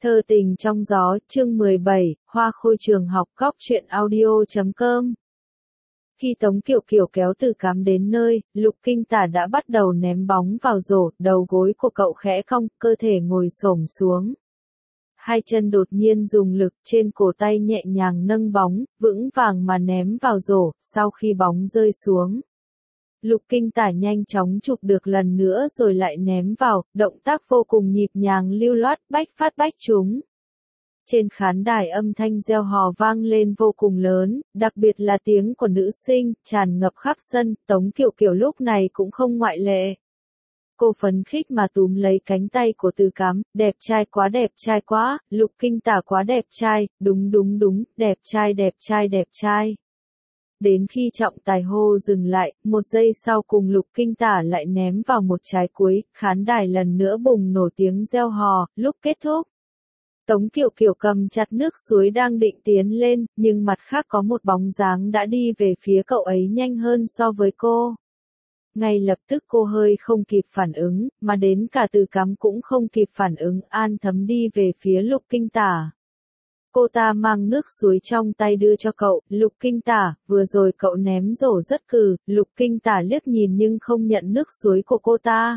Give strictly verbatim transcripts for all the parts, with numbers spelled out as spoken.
Thơ tình trong gió, chương mười bảy, Hoa Khôi trường học góc truyện audio chấm com. Khi Tống Kiều Kiều kéo Từ Cám đến nơi, Lục Kinh Tả đã bắt đầu ném bóng vào rổ, đầu gối của cậu khẽ cong, cơ thể ngồi xổm xuống. Hai chân đột nhiên dùng lực, trên cổ tay nhẹ nhàng nâng bóng, vững vàng mà ném vào rổ, sau khi bóng rơi xuống. Lục Kinh Tả nhanh chóng chụp được lần nữa rồi lại ném vào, động tác vô cùng nhịp nhàng lưu loát, bách phát bách trúng. Trên khán đài âm thanh reo hò vang lên vô cùng lớn, đặc biệt là tiếng của nữ sinh, tràn ngập khắp sân, Tống Kiều Kiều lúc này cũng không ngoại lệ. Cô phấn khích mà túm lấy cánh tay của Từ Cám, đẹp trai quá đẹp trai quá, Lục Kinh Tả quá đẹp trai, đúng đúng đúng, đẹp trai đẹp trai đẹp trai. Đến khi trọng tài hô dừng lại, một giây sau cùng Lục Kinh Tả lại ném vào một trái cuối, khán đài lần nữa bùng nổ tiếng reo hò, lúc kết thúc. Tống Kiều Kiều cầm chặt nước suối đang định tiến lên, nhưng mặt khác có một bóng dáng đã đi về phía cậu ấy nhanh hơn so với cô. Ngay lập tức cô hơi không kịp phản ứng, mà đến cả Từ Cám cũng không kịp phản ứng, An Thấm đi về phía Lục Kinh Tả. Cô ta mang nước suối trong tay đưa cho cậu, Lục Kinh Tả, vừa rồi cậu ném rổ rất cừ, Lục Kinh Tả liếc nhìn nhưng không nhận nước suối của cô ta.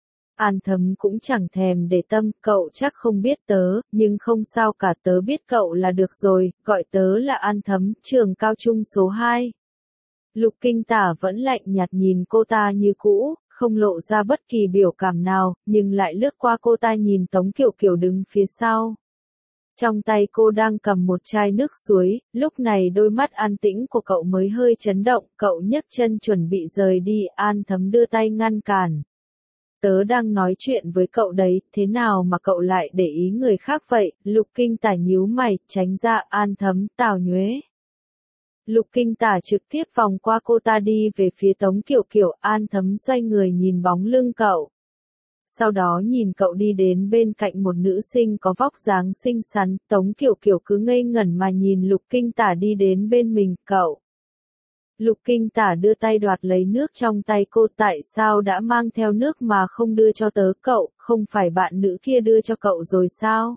An Thấm cũng chẳng thèm để tâm, cậu chắc không biết tớ, nhưng không sao cả, tớ biết cậu là được rồi, gọi tớ là An Thấm, trường cao trung số hai. Lục Kinh Tả vẫn lạnh nhạt nhìn cô ta như cũ, không lộ ra bất kỳ biểu cảm nào, nhưng lại lướt qua cô ta nhìn Tống Kiều Kiều đứng phía sau. Trong tay cô đang cầm một chai nước suối, lúc này đôi mắt an tĩnh của cậu mới hơi chấn động, cậu nhấc chân chuẩn bị rời đi, An Thấm đưa tay ngăn cản. Tớ đang nói chuyện với cậu đấy, thế nào mà cậu lại để ý người khác vậy, Lục Kinh Tả nhíu mày, tránh ra, An Thấm, Tào nhuế. Lục Kinh Tả trực tiếp vòng qua cô ta đi về phía Tống Kiều Kiều, An Thấm xoay người nhìn bóng lưng cậu. Sau đó nhìn cậu đi đến bên cạnh một nữ sinh có vóc dáng xinh xắn, Tống Kiều Kiều cứ ngây ngẩn mà nhìn Lục Kinh Tả đi đến bên mình, cậu. Lục Kinh Tả đưa tay đoạt lấy nước trong tay cô, tại sao đã mang theo nước mà không đưa cho tớ, cậu, không phải bạn nữ kia đưa cho cậu rồi sao?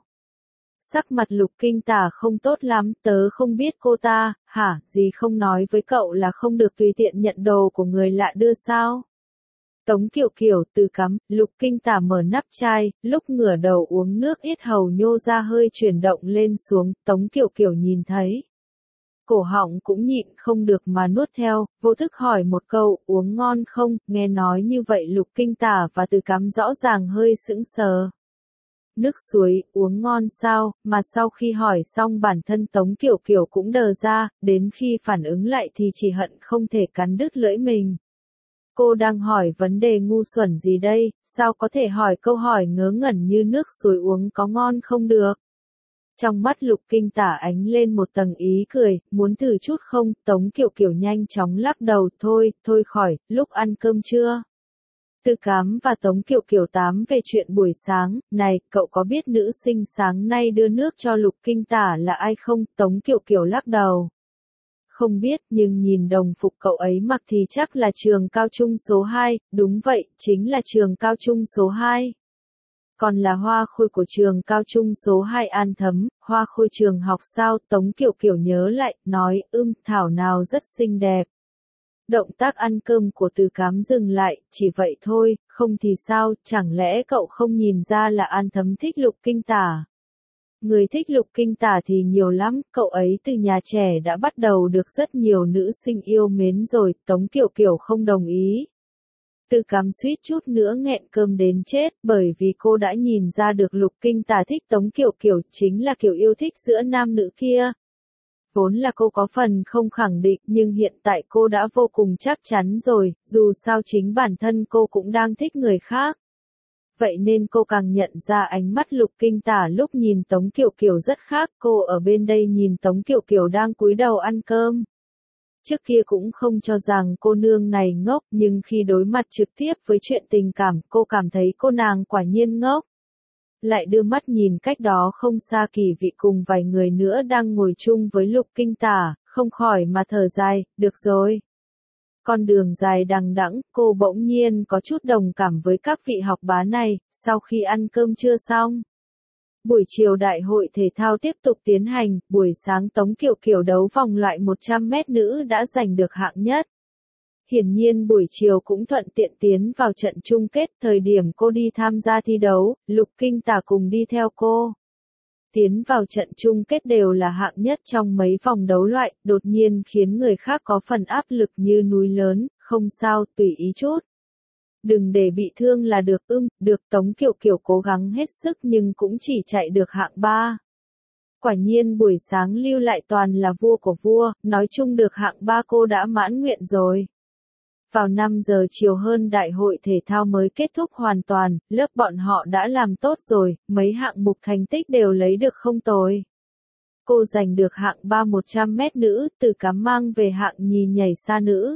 Sắc mặt Lục Kinh Tả không tốt lắm, tớ không biết cô ta, hả, gì không nói với cậu là không được tùy tiện nhận đồ của người lạ đưa sao? Tống Kiều Kiều, Từ Cám, Lục Kinh Tả mở nắp chai, lúc ngửa đầu uống nước yết hầu nhô ra hơi chuyển động lên xuống, Tống Kiều Kiều nhìn thấy. Cổ họng cũng nhịn không được mà nuốt theo, vô thức hỏi một câu, uống ngon không, nghe nói như vậy Lục Kinh Tả và Từ Cám rõ ràng hơi sững sờ. Nước suối, uống ngon sao, mà sau khi hỏi xong bản thân Tống Kiều Kiều cũng đờ ra, đến khi phản ứng lại thì chỉ hận không thể cắn đứt lưỡi mình. Cô đang hỏi vấn đề ngu xuẩn gì đây, sao có thể hỏi câu hỏi ngớ ngẩn như nước suối uống có ngon không được. Trong mắt Lục Kinh Tả ánh lên một tầng ý cười, muốn thử chút không, Tống Kiều Kiều nhanh chóng lắc đầu, thôi, thôi khỏi, lúc ăn cơm trưa. Từ Cám và Tống Kiều Kiều tám về chuyện buổi sáng, này, cậu có biết nữ sinh sáng nay đưa nước cho Lục Kinh Tả là ai không, Tống Kiều Kiều lắc đầu. Không biết, nhưng nhìn đồng phục cậu ấy mặc thì chắc là trường cao trung số hai, đúng vậy, chính là trường cao trung số hai. Còn là hoa khôi của trường cao trung số hai An Thấm, hoa khôi trường học sao, Tống Kiều Kiều nhớ lại, nói, ưm, thảo nào rất xinh đẹp. Động tác ăn cơm của Từ Cám dừng lại, chỉ vậy thôi, không thì sao, chẳng lẽ cậu không nhìn ra là An Thấm thích Lục Kinh Tả. Người thích Lục Kinh Tả thì nhiều lắm, cậu ấy từ nhà trẻ đã bắt đầu được rất nhiều nữ sinh yêu mến rồi, Tống Kiều Kiều không đồng ý. Từ Cám suýt chút nữa nghẹn cơm đến chết, bởi vì cô đã nhìn ra được Lục Kinh Tả thích Tống Kiều Kiều, chính là kiểu yêu thích giữa nam nữ kia. Vốn là cô có phần không khẳng định, nhưng hiện tại cô đã vô cùng chắc chắn rồi, dù sao chính bản thân cô cũng đang thích người khác. Vậy nên cô càng nhận ra ánh mắt Lục Kinh Tả lúc nhìn Tống Kiều Kiều rất khác, cô ở bên đây nhìn Tống Kiều Kiều đang cúi đầu ăn cơm. Trước kia cũng không cho rằng cô nương này ngốc, nhưng khi đối mặt trực tiếp với chuyện tình cảm, cô cảm thấy cô nàng quả nhiên ngốc. Lại đưa mắt nhìn cách đó không xa Kỳ Vị cùng vài người nữa đang ngồi chung với Lục Kinh Tả, không khỏi mà thở dài, được rồi. Con đường dài đằng đẵng, cô bỗng nhiên có chút đồng cảm với các vị học bá này, sau khi ăn cơm trưa xong. Buổi chiều đại hội thể thao tiếp tục tiến hành, buổi sáng Tống Kiều Kiều đấu vòng loại một trăm mét nữ đã giành được hạng nhất. Hiển nhiên buổi chiều cũng thuận tiện tiến vào trận chung kết, thời điểm cô đi tham gia thi đấu, Lục Kinh Tả cùng đi theo cô. Tiến vào trận chung kết đều là hạng nhất trong mấy vòng đấu loại, đột nhiên khiến người khác có phần áp lực như núi lớn, không sao, tùy ý chút. Đừng để bị thương là được. Ưm, được. Tống Kiều Kiều cố gắng hết sức nhưng cũng chỉ chạy được hạng ba. Quả nhiên buổi sáng lưu lại toàn là vua của vua, nói chung được hạng ba cô đã mãn nguyện rồi. Vào năm giờ chiều hơn đại hội thể thao mới kết thúc hoàn toàn, lớp bọn họ đã làm tốt rồi, mấy hạng mục thành tích đều lấy được không tồi. Cô giành được hạng ba một trăm mét nữ, Từ Cám mang về hạng nhì nhảy xa nữ.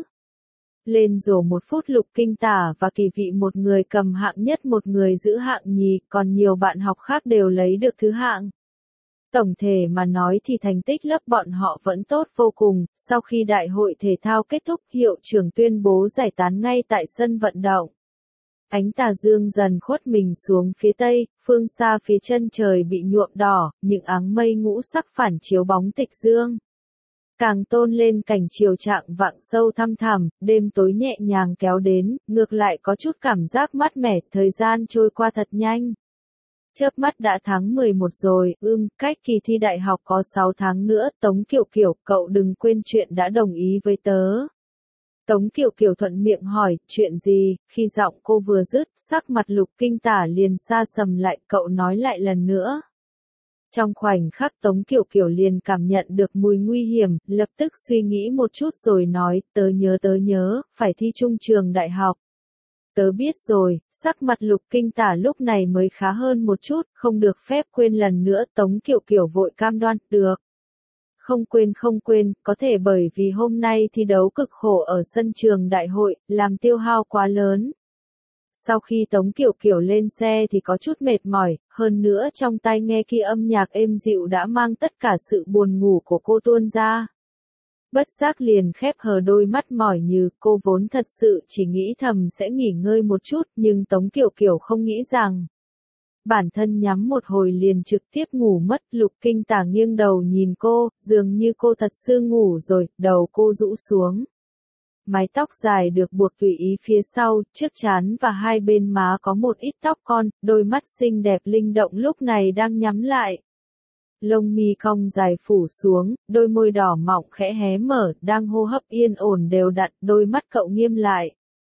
Lên rổ một phút Lục Kinh Tả và Kỳ Vị một người cầm hạng nhất một người giữ hạng nhì, còn nhiều bạn học khác đều lấy được thứ hạng. Tổng thể mà nói thì thành tích lớp bọn họ vẫn tốt vô cùng, sau khi đại hội thể thao kết thúc hiệu trưởng tuyên bố giải tán ngay tại sân vận động. Ánh tà dương dần khuất mình xuống phía tây, phương xa phía chân trời bị nhuộm đỏ, những áng mây ngũ sắc phản chiếu bóng tịch dương. Càng tôn lên cảnh chiều trạng vạng sâu thăm thẳm, đêm tối nhẹ nhàng kéo đến, ngược lại có chút cảm giác mát mẻ, thời gian trôi qua thật nhanh. Chớp mắt đã tháng mười một rồi, ưm, cách kỳ thi đại học có sáu tháng nữa, Tống Kiều Kiều, cậu đừng quên chuyện đã đồng ý với tớ. Tống Kiều Kiều thuận miệng hỏi, chuyện gì, khi giọng cô vừa dứt, sắc mặt Lục Kinh Tả liền xa sầm lại, cậu nói lại lần nữa. Trong khoảnh khắc Tống Kiều Kiều liền cảm nhận được mùi nguy hiểm, lập tức suy nghĩ một chút rồi nói, tớ nhớ tớ nhớ, phải thi chung trường đại học. Tớ biết rồi, sắc mặt Lục Kinh Tả lúc này mới khá hơn một chút, không được phép quên lần nữa. Tống Kiều Kiều vội cam đoan, được. Không quên không quên, có thể bởi vì hôm nay thi đấu cực khổ ở sân trường đại hội, làm tiêu hao quá lớn. Sau khi Tống Kiều Kiều lên xe thì có chút mệt mỏi, hơn nữa trong tai nghe kia âm nhạc êm dịu đã mang tất cả sự buồn ngủ của cô tuôn ra. Bất giác liền khép hờ đôi mắt mỏi như, cô vốn thật sự chỉ nghĩ thầm sẽ nghỉ ngơi một chút, nhưng Tống Kiều Kiều không nghĩ rằng. Bản thân nhắm một hồi liền trực tiếp ngủ mất. Lục Kinh Tả nghiêng đầu nhìn cô, dường như cô thật sự ngủ rồi, đầu cô rũ xuống. Mái tóc dài được buộc tùy ý phía sau, trước trán và hai bên má có một ít tóc con, đôi mắt xinh đẹp linh động lúc này đang nhắm lại. Lông mi cong dài phủ xuống, đôi môi đỏ mọng khẽ hé mở, đang hô hấp yên ổn đều đặn, đôi mắt cậu nghiêm lại.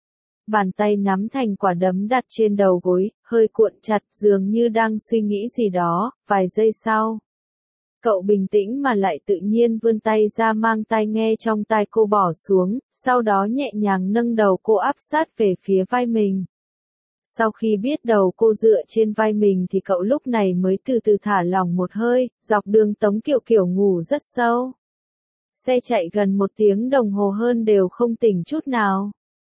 Bàn tay nắm thành quả đấm đặt trên đầu gối, hơi cuộn chặt dường như đang suy nghĩ gì đó, vài giây sau. Cậu bình tĩnh mà lại tự nhiên vươn tay ra mang tai nghe trong tai cô bỏ xuống, sau đó nhẹ nhàng nâng đầu cô áp sát về phía vai mình. Sau khi biết đầu cô dựa trên vai mình thì cậu lúc này mới từ từ thả lỏng một hơi, dọc đường Tống Kiều Kiều ngủ rất sâu. Xe chạy gần một tiếng đồng hồ hơn đều không tỉnh chút nào.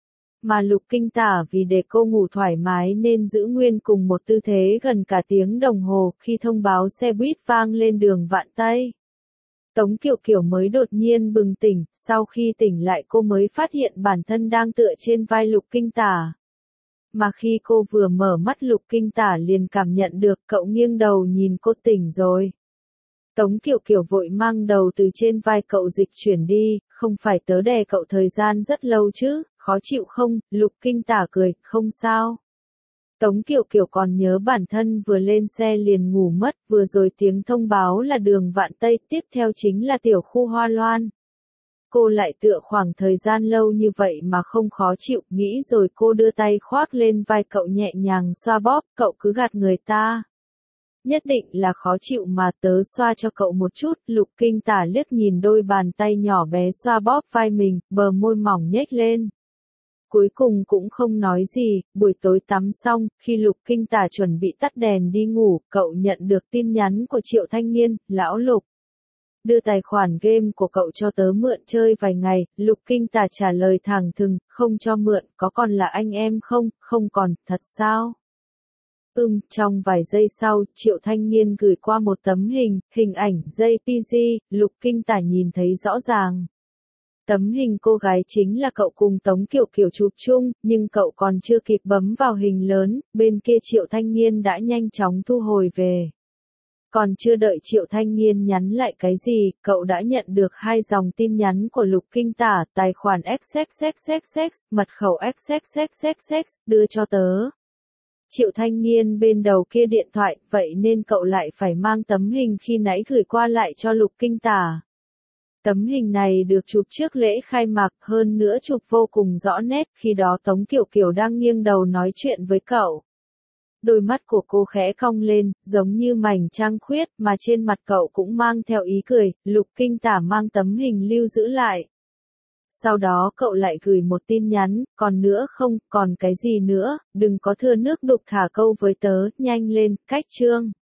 Mà Lục Kinh Tả vì để cô ngủ thoải mái nên giữ nguyên cùng một tư thế gần cả tiếng đồng hồ, khi thông báo xe buýt vang lên đường Vạn Tây. Tống Kiều Kiều mới đột nhiên bừng tỉnh, sau khi tỉnh lại cô mới phát hiện bản thân đang tựa trên vai Lục Kinh Tả. Mà khi cô vừa mở mắt Lục Kinh Tả liền cảm nhận được cậu nghiêng đầu nhìn cô tỉnh rồi. Tống Kiều Kiều vội mang đầu từ trên vai cậu dịch chuyển đi, không phải tớ đè cậu thời gian rất lâu chứ, khó chịu không? Lục Kinh Tả cười, không sao. Tống Kiều Kiều còn nhớ bản thân vừa lên xe liền ngủ mất, vừa rồi tiếng thông báo là đường Vạn Tây, tiếp theo chính là tiểu khu Hoa Loan. Cô lại tựa khoảng thời gian lâu như vậy mà không khó chịu, nghĩ rồi cô đưa tay khoác lên vai cậu nhẹ nhàng xoa bóp, cậu cứ gạt người ta. Nhất định là khó chịu mà, tớ xoa cho cậu một chút. Lục Kinh Tả liếc nhìn đôi bàn tay nhỏ bé xoa bóp vai mình, bờ môi mỏng nhếch lên. Cuối cùng cũng không nói gì. Buổi tối tắm xong, khi Lục Kinh Tả chuẩn bị tắt đèn đi ngủ, cậu nhận được tin nhắn của Triệu Thanh Niên, lão Lục. Đưa tài khoản game của cậu cho tớ mượn chơi vài ngày. Lục Kinh Tả trả lời thẳng thừng, không cho mượn, có còn là anh em không? Không còn, thật sao? Ừm, trong vài giây sau, Triệu Thanh Niên gửi qua một tấm hình, hình ảnh gi pê giê, Lục Kinh Tả nhìn thấy rõ ràng. Tấm hình cô gái chính là cậu cùng Tống Kiều Kiều chụp chung, nhưng cậu còn chưa kịp bấm vào hình lớn, bên kia Triệu Thanh Niên đã nhanh chóng thu hồi về. Còn chưa đợi Triệu Thanh Nghiên nhắn lại cái gì, cậu đã nhận được hai dòng tin nhắn của Lục Kinh Tả, tài khoản xx xx xx, mật khẩu xx xx xx, đưa cho tớ. Triệu Thanh Nghiên bên đầu kia điện thoại, vậy nên cậu lại phải mang tấm hình khi nãy gửi qua lại cho Lục Kinh Tả. Tấm hình này được chụp trước lễ khai mạc, hơn nữa chụp vô cùng rõ nét, khi đó Tống Kiều Kiều đang nghiêng đầu nói chuyện với cậu. Đôi mắt của cô khẽ cong lên, giống như mảnh trăng khuyết, mà trên mặt cậu cũng mang theo ý cười. Lục Kinh Tả mang tấm hình lưu giữ lại. Sau đó cậu lại gửi một tin nhắn, còn nữa không, còn cái gì nữa, đừng có thừa nước đục thả câu với tớ, nhanh lên, cách chương.